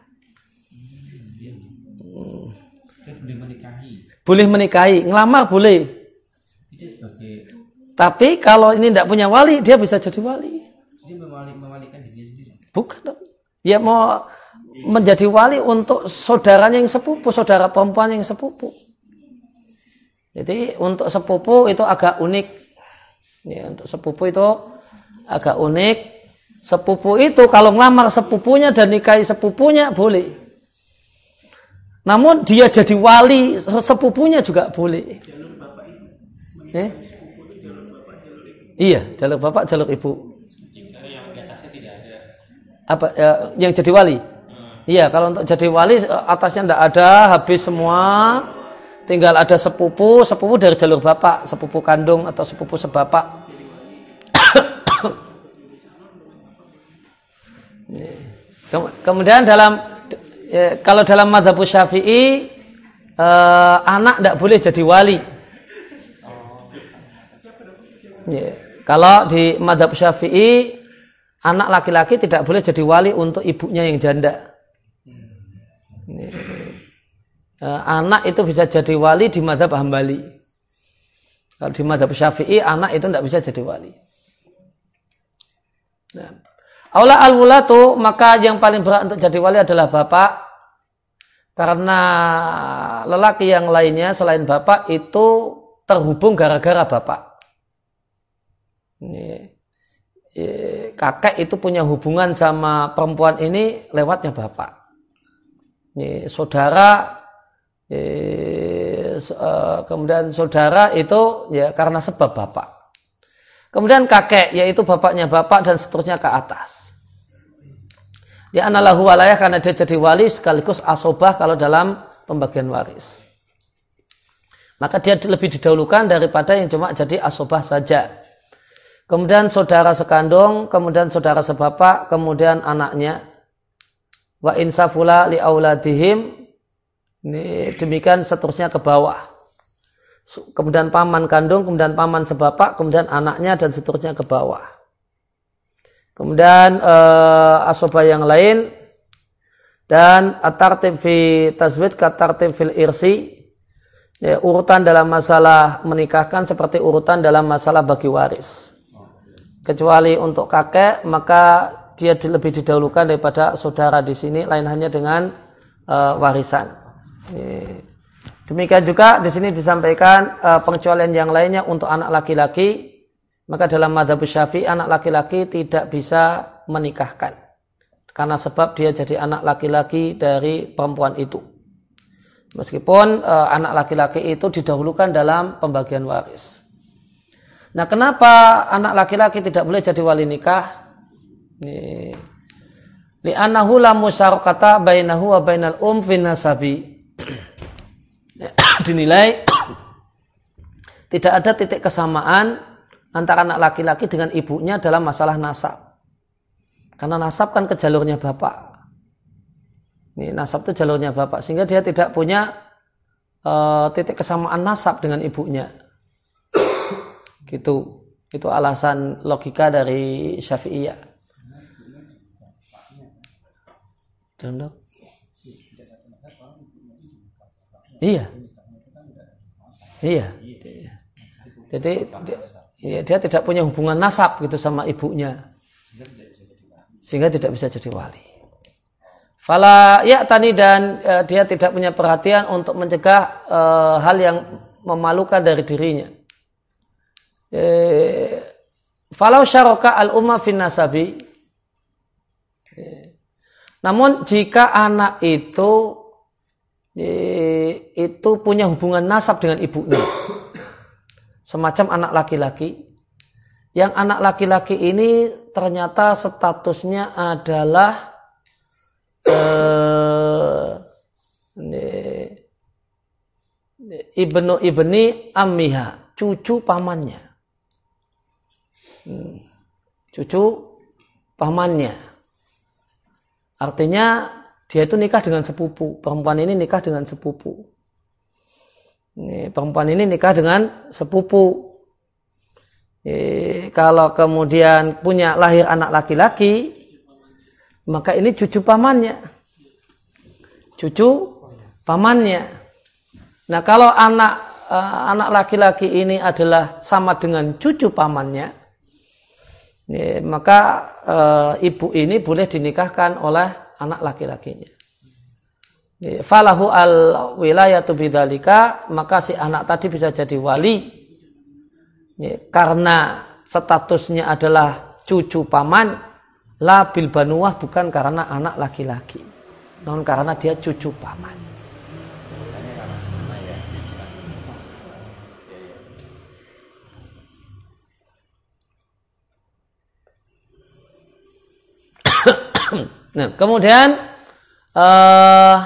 Hmm. Boleh menikahi. Boleh menikahi, ngelamar boleh. Itu sebagai. Tapi kalau ini tidak punya wali, dia bisa jadi wali. Jadi memali, memalikan diri sendiri. Bukan. Dia mau menjadi wali untuk saudaranya yang sepupu, saudara perempuan yang sepupu. Jadi untuk sepupu itu agak unik. Ya, untuk sepupu itu agak unik. Sepupu itu kalau ngelamar sepupunya dan nikahi sepupunya boleh. Namun dia jadi wali sepupunya juga boleh. Jalur bapak itu. Eh? Sepupu itu jalur bapak, jalur ibu. Iya, jalur bapak, jalur ibu. Jika yang di atas apa ya, yang jadi wali. Iya, kalau untuk jadi wali atasnya tidak ada, habis semua, tinggal ada sepupu, sepupu dari jalur bapak, sepupu kandung atau sepupu sebapak. Kemudian dalam ya, kalau dalam mazhab Syafi'i eh, anak tidak boleh jadi wali. Ya, kalau di mazhab Syafi'i anak laki-laki tidak boleh jadi wali untuk ibunya yang janda. Anak itu bisa jadi wali di mazhab Hambali. Kalau di mazhab Syafi'i anak itu tidak bisa jadi wali. Nah, aula al-wulatu, maka yang paling berat untuk jadi wali adalah bapak, karena lelaki yang lainnya selain bapak itu terhubung gara-gara bapak. Ini, kakek itu punya hubungan sama perempuan ini lewatnya bapak. Ini, saudara, eh, kemudian saudara itu ya karena sebab bapak. Kemudian kakek, yaitu bapaknya bapak dan seterusnya ke atas. Dia anallahu walayah karena dia jadi wali sekaligus asobah kalau dalam pembagian waris. Maka dia lebih didahulukan daripada yang cuma jadi asobah saja. Kemudian saudara sekandung, kemudian saudara sebapak, kemudian anaknya. Wa insafula li auladihim, ini demikian seterusnya ke bawah. Kemudian paman kandung, kemudian paman sebapak, kemudian anaknya dan seterusnya ke bawah. Kemudian uh, asobah yang lain dan at-tartib fi tazwid ka-tartib fil irsi, ya, urutan dalam masalah menikahkan seperti urutan dalam masalah bagi waris. Kecuali untuk kakek, maka dia lebih didahulukan daripada saudara di sini, lain hanya dengan uh, warisan. Demikian juga di sini disampaikan uh, pengecualian yang lainnya untuk anak laki-laki. Maka dalam mazhab Syafi'i anak laki-laki tidak bisa menikahkan karena sebab dia jadi anak laki-laki dari perempuan itu. Meskipun uh, anak laki-laki itu didahulukan dalam pembagian waris. Nah, kenapa anak laki-laki tidak boleh jadi wali nikah? Li'annahu la musyarakata bainahu wa bainal um fi nasabi. Dinilai tidak ada titik kesamaan antara anak laki-laki dengan ibunya dalam masalah nasab. Karena nasab kan ke jalurnya bapak. Ini nasab itu jalurnya bapak, sehingga dia tidak punya uh, titik kesamaan nasab dengan ibunya. Gitu. Itu alasan logika dari Syafi'iyah. Contoh. Iya. Iya. Jadi dia, ya, dia tidak punya hubungan nasab gitu sama ibunya. Sehingga tidak bisa jadi wali. Fala ya tani dan e, dia tidak punya perhatian untuk mencegah e, hal yang memalukan dari dirinya. E, falau syaraka al-umma fin nasabi. E, namun jika anak itu e, itu punya hubungan nasab dengan ibunya, semacam anak laki-laki, yang anak laki-laki ini ternyata statusnya adalah eh, ibnu ibni ammiha, cucu pamannya, cucu pamannya. Artinya dia itu nikah dengan sepupu. Perempuan ini nikah dengan sepupu. Ini, perempuan ini nikah dengan sepupu. E, kalau kemudian punya lahir anak laki-laki, maka ini cucu pamannya. Cucu pamannya. Nah, kalau anak uh, anak laki-laki ini adalah sama dengan cucu pamannya, e, maka uh, ibu ini boleh dinikahkan oleh anak laki-lakinya. Falahu al-wilayatu bidzalika, maka si anak tadi bisa jadi wali karena statusnya adalah cucu paman, la bil banuwah, bukan karena anak laki-laki, namun karena dia cucu paman. Nah, kemudian uh,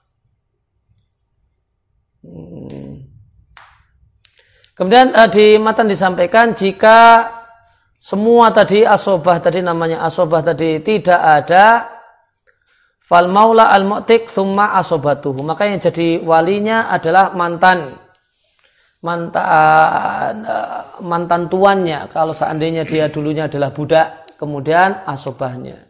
kemudian uh, di matan disampaikan jika semua tadi asobah tadi namanya asobah tadi tidak ada, fal maula al mu'tik thumma asobatuhu, maka yang jadi walinya adalah mantan mantan mantan tuannya. Kalau seandainya dia dulunya adalah budak, kemudian asobahnya.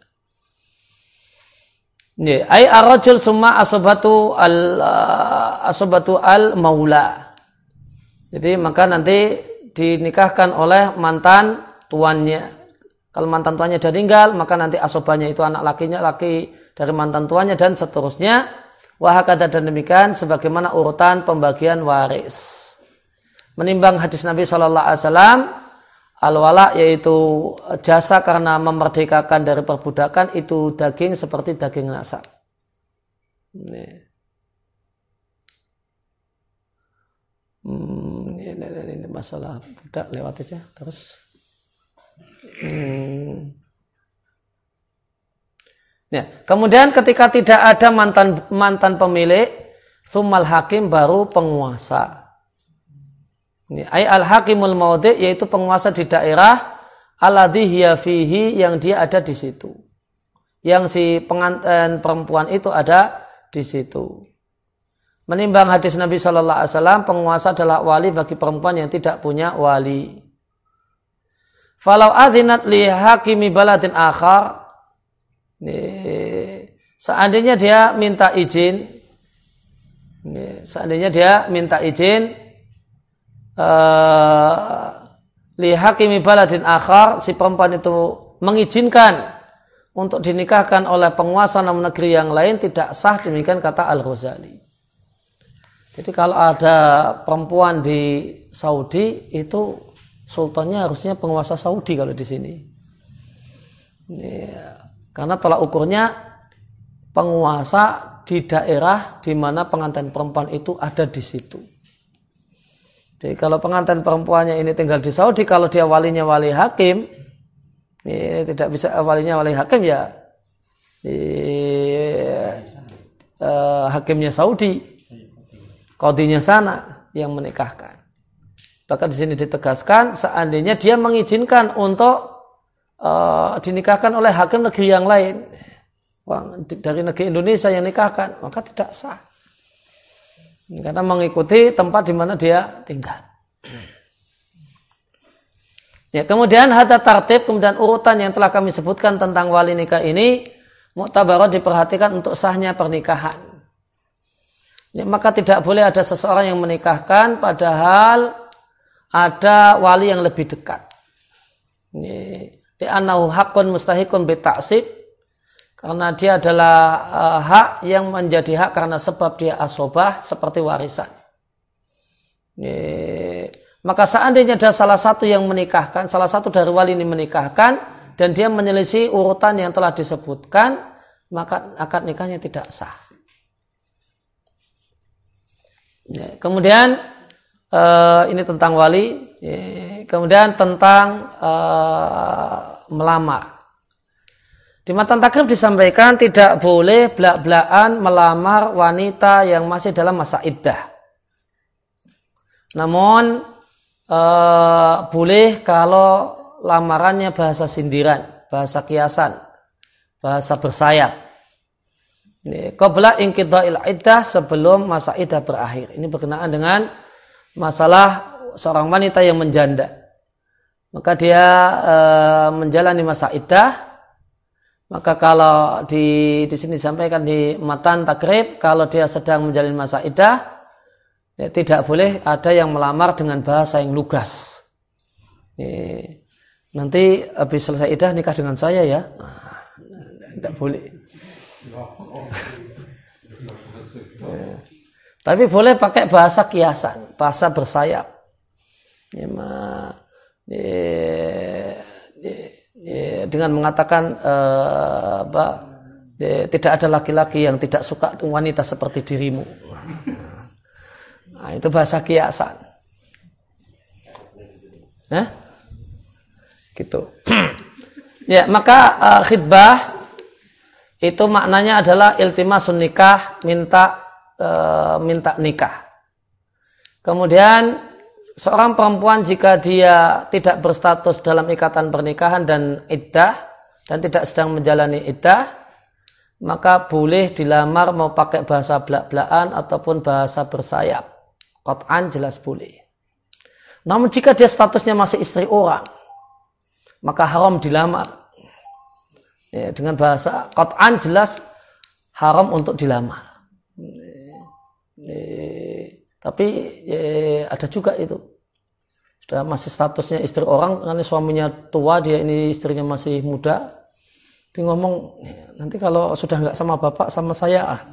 Ya, ai ar-rajul summa asobatu al asobatu al maula. Jadi maka nanti dinikahkan oleh mantan tuannya. Kalau mantan tuannya sudah tinggal, maka nanti asobahnya itu anak lakinya laki dari mantan tuannya dan seterusnya. Wa hakadha, dan demikian sebagaimana urutan pembagian waris. Menimbang hadis Nabi Shallallahu Alaihi Wasallam, al-wala yaitu jasa karena memerdekakan dari perbudakan, itu daging seperti daging nasab. Ini, hmm, ini, ini, ini masalah budak lewat aja terus. Hmm. Ya, kemudian ketika tidak ada mantan mantan pemilik, tsummal hakim, baru penguasa. Ai al-hakimul maudhi, yaitu penguasa di daerah alladhi hiya fihi, yang dia ada di situ. Yang si pengantin perempuan itu ada di situ. Menimbang hadis Nabi Shallallahu Alaihi Wasallam, penguasa adalah wali bagi perempuan yang tidak punya wali. Falau adzinat li hakimi baladin akhar, seandainya dia minta izin, seandainya dia minta izin Uh, li hakimi baladin akhar, si perempuan itu mengizinkan untuk dinikahkan oleh penguasa namun negeri yang lain, tidak sah, demikian kata Al-Ghazali. Jadi kalau ada perempuan di Saudi, itu sultannya harusnya penguasa Saudi kalau di sini. Ya, karena tolak ukurnya penguasa di daerah di mana pengantin perempuan itu ada di situ. Jadi kalau pengantin perempuannya ini tinggal di Saudi, kalau dia walinya wali hakim, ini tidak bisa walinya wali hakim ya, di, eh, hakimnya Saudi, qadhinya sana yang menikahkan. Bahkan di sini ditegaskan, seandainya dia mengizinkan untuk eh, dinikahkan oleh hakim negeri yang lain, dari negeri Indonesia yang nikahkan, maka tidak sah. Karena mengikuti tempat di mana dia tinggal. Ya, kemudian hadza tartib, kemudian urutan yang telah kami sebutkan tentang wali nikah ini mu'tabarat, diperhatikan untuk sahnya pernikahan. Ya, maka tidak boleh ada seseorang yang menikahkan padahal ada wali yang lebih dekat. Di annahu haqqun mustahiqun bi ta'sib, karena dia adalah uh, hak yang menjadi hak karena sebab dia asobah seperti warisan. Ye. Maka seandainya ada salah satu yang menikahkan, salah satu dari wali ini menikahkan, dan dia menyelisih urutan yang telah disebutkan, maka akad nikahnya tidak sah. Ye. Kemudian uh, ini tentang wali. Ye. Kemudian tentang uh, melamar. Di matan takrib disampaikan tidak boleh belak-belakan melamar wanita yang masih dalam masa iddah. Namun ee, boleh kalau lamarannya bahasa sindiran, bahasa kiasan, bahasa bersayap. Qabla inqidha'il iddah, sebelum masa iddah berakhir. Ini berkenaan dengan masalah seorang wanita yang menjanda. Maka dia ee, menjalani masa iddah. Maka kalau di di sini disampaikan di matan takrib, kalau dia sedang menjalani masa iddah, ya, tidak boleh ada yang melamar dengan bahasa yang lugas. Ya, nanti habis selesai iddah nikah dengan saya ya, nah, tidak boleh. Ya, tapi boleh pakai bahasa kiasan, bahasa bersayap. Ya, ma, ya, ya, Ya, dengan mengatakan uh, apa, ya, tidak ada laki-laki yang tidak suka wanita seperti dirimu. Nah, itu bahasa kiasan. Nah, gitu. Ya, maka uh, khidbah itu maknanya adalah iltimasun nikah, minta e, minta nikah. Kemudian seorang perempuan jika dia tidak berstatus dalam ikatan pernikahan dan iddah dan tidak sedang menjalani iddah, maka boleh dilamar mau pakai bahasa belak-belakan ataupun bahasa bersayap. Qat'an jelas boleh. Namun jika dia statusnya masih istri orang, maka haram dilamar. Ya, dengan bahasa qat'an jelas haram untuk dilamar. Ya, tapi ya, ada juga itu. Sudah masih statusnya istri orang, karena suaminya tua, dia ini istrinya masih muda. Dia ngomong, nanti kalau sudah nggak sama bapak, sama saya.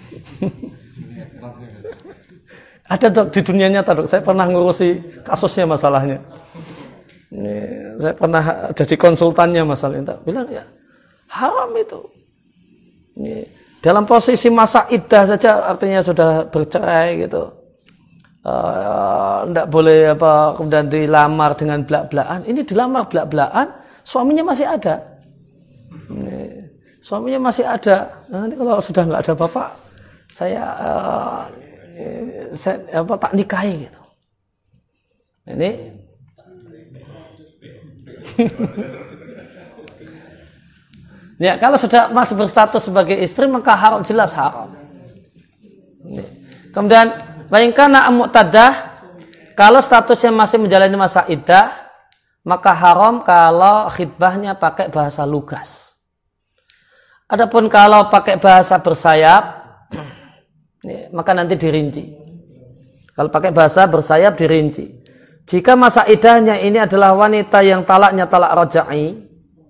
Ada dok di dunia nyata dok. Saya pernah ngurusi kasusnya masalahnya. Ini, saya pernah jadi konsultannya masalahnya. Bilang ya haram itu. Ini, dalam posisi masa iddah saja artinya sudah bercerai gitu. Tidak uh, boleh apa kemudian dilamar dengan belak-belakan. Ini dilamar belak-belakan, suaminya masih ada. Ini, suaminya masih ada. Nanti kalau sudah nggak ada bapak, saya, uh, saya apa tak nikahi gitu. Ini. Ya kalau sudah masih berstatus sebagai istri maka haram, jelas haram. Ini. Kemudian Bayangkana mu'tadah, kalau statusnya masih menjalani masa iddah, maka haram kalau khidbahnya pakai bahasa lugas. Adapun kalau pakai bahasa bersayap, maka nanti dirinci. Kalau pakai bahasa bersayap dirinci. Jika masa iddahnya ini adalah wanita yang talaknya talak roja'i,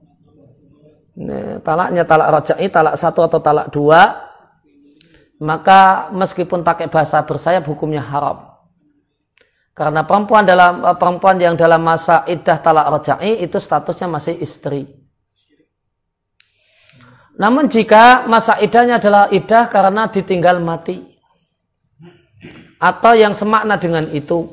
talaknya talak roja'i, talak satu atau talak dua, maka meskipun pakai bahasa bersayap hukumnya haram. Karena perempuan dalam perempuan yang dalam masa iddah talak roja'i itu statusnya masih istri. Namun jika masa iddahnya adalah iddah karena ditinggal mati atau yang semakna dengan itu,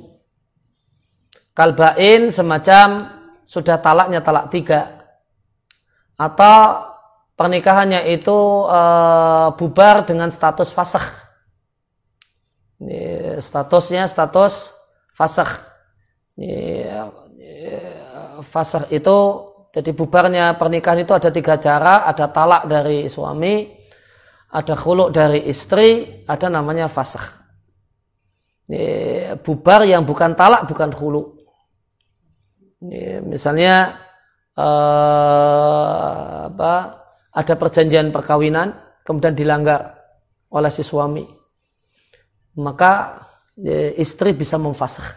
kalbain semacam sudah talaknya talak tiga, atau pernikahannya itu e, bubar dengan status fasakh. Ini statusnya status fasakh. Ini, fasakh itu jadi bubarnya pernikahan itu ada tiga cara, ada talak dari suami, ada khulu' dari istri, ada namanya fasakh. Ini, bubar yang bukan talak, bukan khulu'. Ini, misalnya e, apa? Ada perjanjian perkawinan, kemudian dilanggar oleh si suami, maka e, istri bisa memfasakh.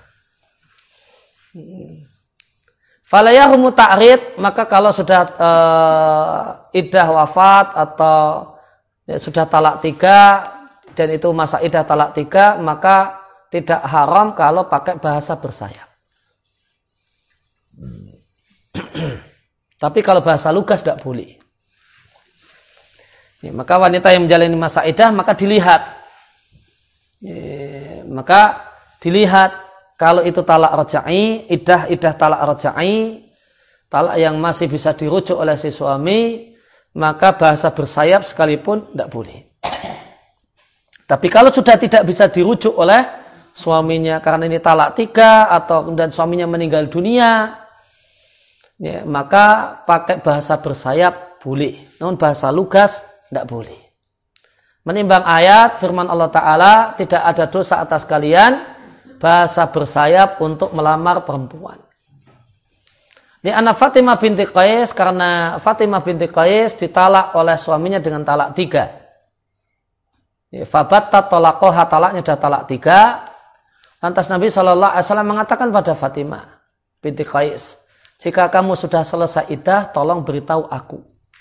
Falayahumu ta'rid, maka kalau sudah e, iddah wafat atau ya, sudah talak tiga dan itu masa iddah talak tiga, maka tidak haram kalau pakai bahasa bersayap. Tapi kalau bahasa lugas tidak boleh. Ya, maka wanita yang menjalani masa iddah maka dilihat, ya, maka dilihat kalau itu talak roja'i, iddah iddah talak roja'i, talak yang masih bisa dirujuk oleh si suami, maka bahasa bersayap sekalipun tidak boleh. Tapi kalau sudah tidak bisa dirujuk oleh suaminya karena ini talak tiga atau kemudian suaminya meninggal dunia, ya, maka pakai bahasa bersayap boleh. Namun bahasa lugas tidak boleh. Menimbang ayat firman Allah Ta'ala, tidak ada dosa atas kalian bahasa bersayap untuk melamar perempuan. Di anak Fatimah binti Qais, karena Fatimah binti Qais ditalak oleh suaminya dengan talak tiga. Fabatta tolaqoha, talaknya sudah talak tiga. Lantas Nabi shallallahu alaihi wasallam mengatakan pada Fatimah binti Qais, jika kamu sudah selesai iddah, tolong beritahu aku.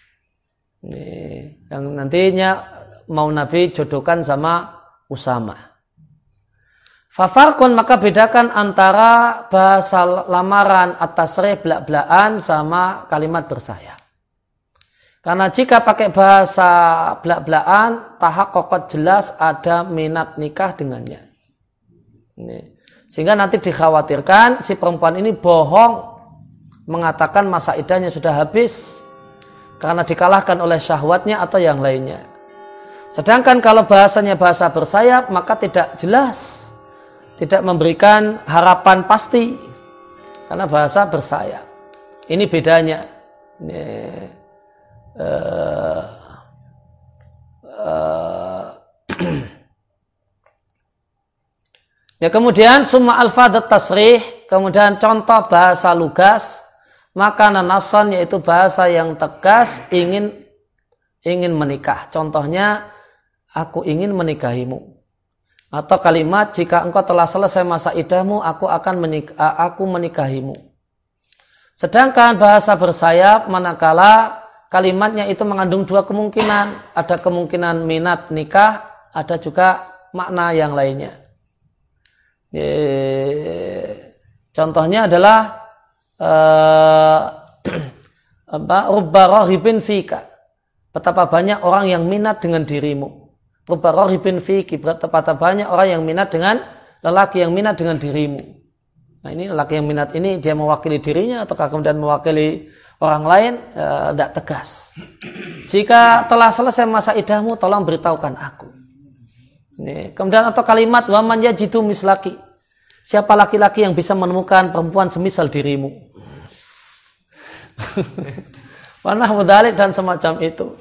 Ini, yang nantinya mau Nabi jodohkan sama Usama. Fafarkun, maka bedakan antara bahasa lamaran at-tasrih belak-belakan sama kalimat bersayap. Karena jika pakai bahasa belak-belakan, tahaqqaqat jelas ada minat nikah dengannya. Ini. Sehingga nanti dikhawatirkan si perempuan ini bohong mengatakan masa iddahnya sudah habis, karena dikalahkan oleh syahwatnya atau yang lainnya. Sedangkan kalau bahasanya bahasa bersayap, maka tidak jelas, tidak memberikan harapan pasti, karena bahasa bersayap. Ini bedanya. Ini, uh, uh, ya kemudian summa alfadat tasrih, kemudian contoh bahasa lugas, maka nason yaitu bahasa yang tegas ingin ingin menikah. Contohnya, aku ingin menikahimu. Atau kalimat, jika engkau telah selesai masa iddahmu, aku akan menik- aku menikahimu. Sedangkan bahasa bersayap, manakala kalimatnya itu mengandung dua kemungkinan. Ada kemungkinan minat nikah, ada juga makna yang lainnya. E, contohnya adalah uh, rubba rahibin fika. Betapa banyak orang yang minat dengan dirimu. Rubba rahibin fiki. Betapa banyak orang yang minat dengan lelaki yang minat dengan dirimu. Nah ini lelaki yang minat ini dia mewakili dirinya atau kemudian mewakili orang lain, tidak uh, tegas. Jika telah selesai masa iddahmu, tolong beritahukan aku. Ini. Kemudian atau kalimat wa man yajidu mislaki. Siapa laki-laki yang bisa menemukan perempuan semisal dirimu? Wanah mudalik dan semacam itu.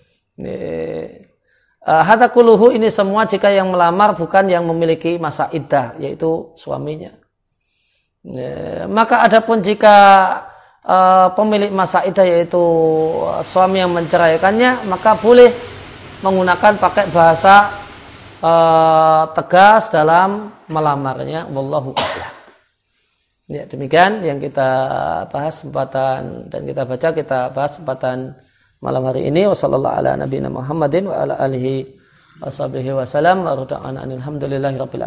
Hadza kulluhu ini semua jika yang melamar bukan yang memiliki masa iddah, yaitu suaminya. Ya, maka adapun jika uh, pemilik masa iddah yaitu suami yang menceraikannya, maka boleh menggunakan pakai bahasa uh, tegas dalam melamarnya. Wallahu a'lam. Ya, demikian yang kita bahas kesempatan dan kita baca kita bahas kesempatan malam hari ini. Wassallallahu ala nabiyina Muhammadin wa ala alihi washabihi wasallam wa rada'ana alhamdulillahi rabbil alamin.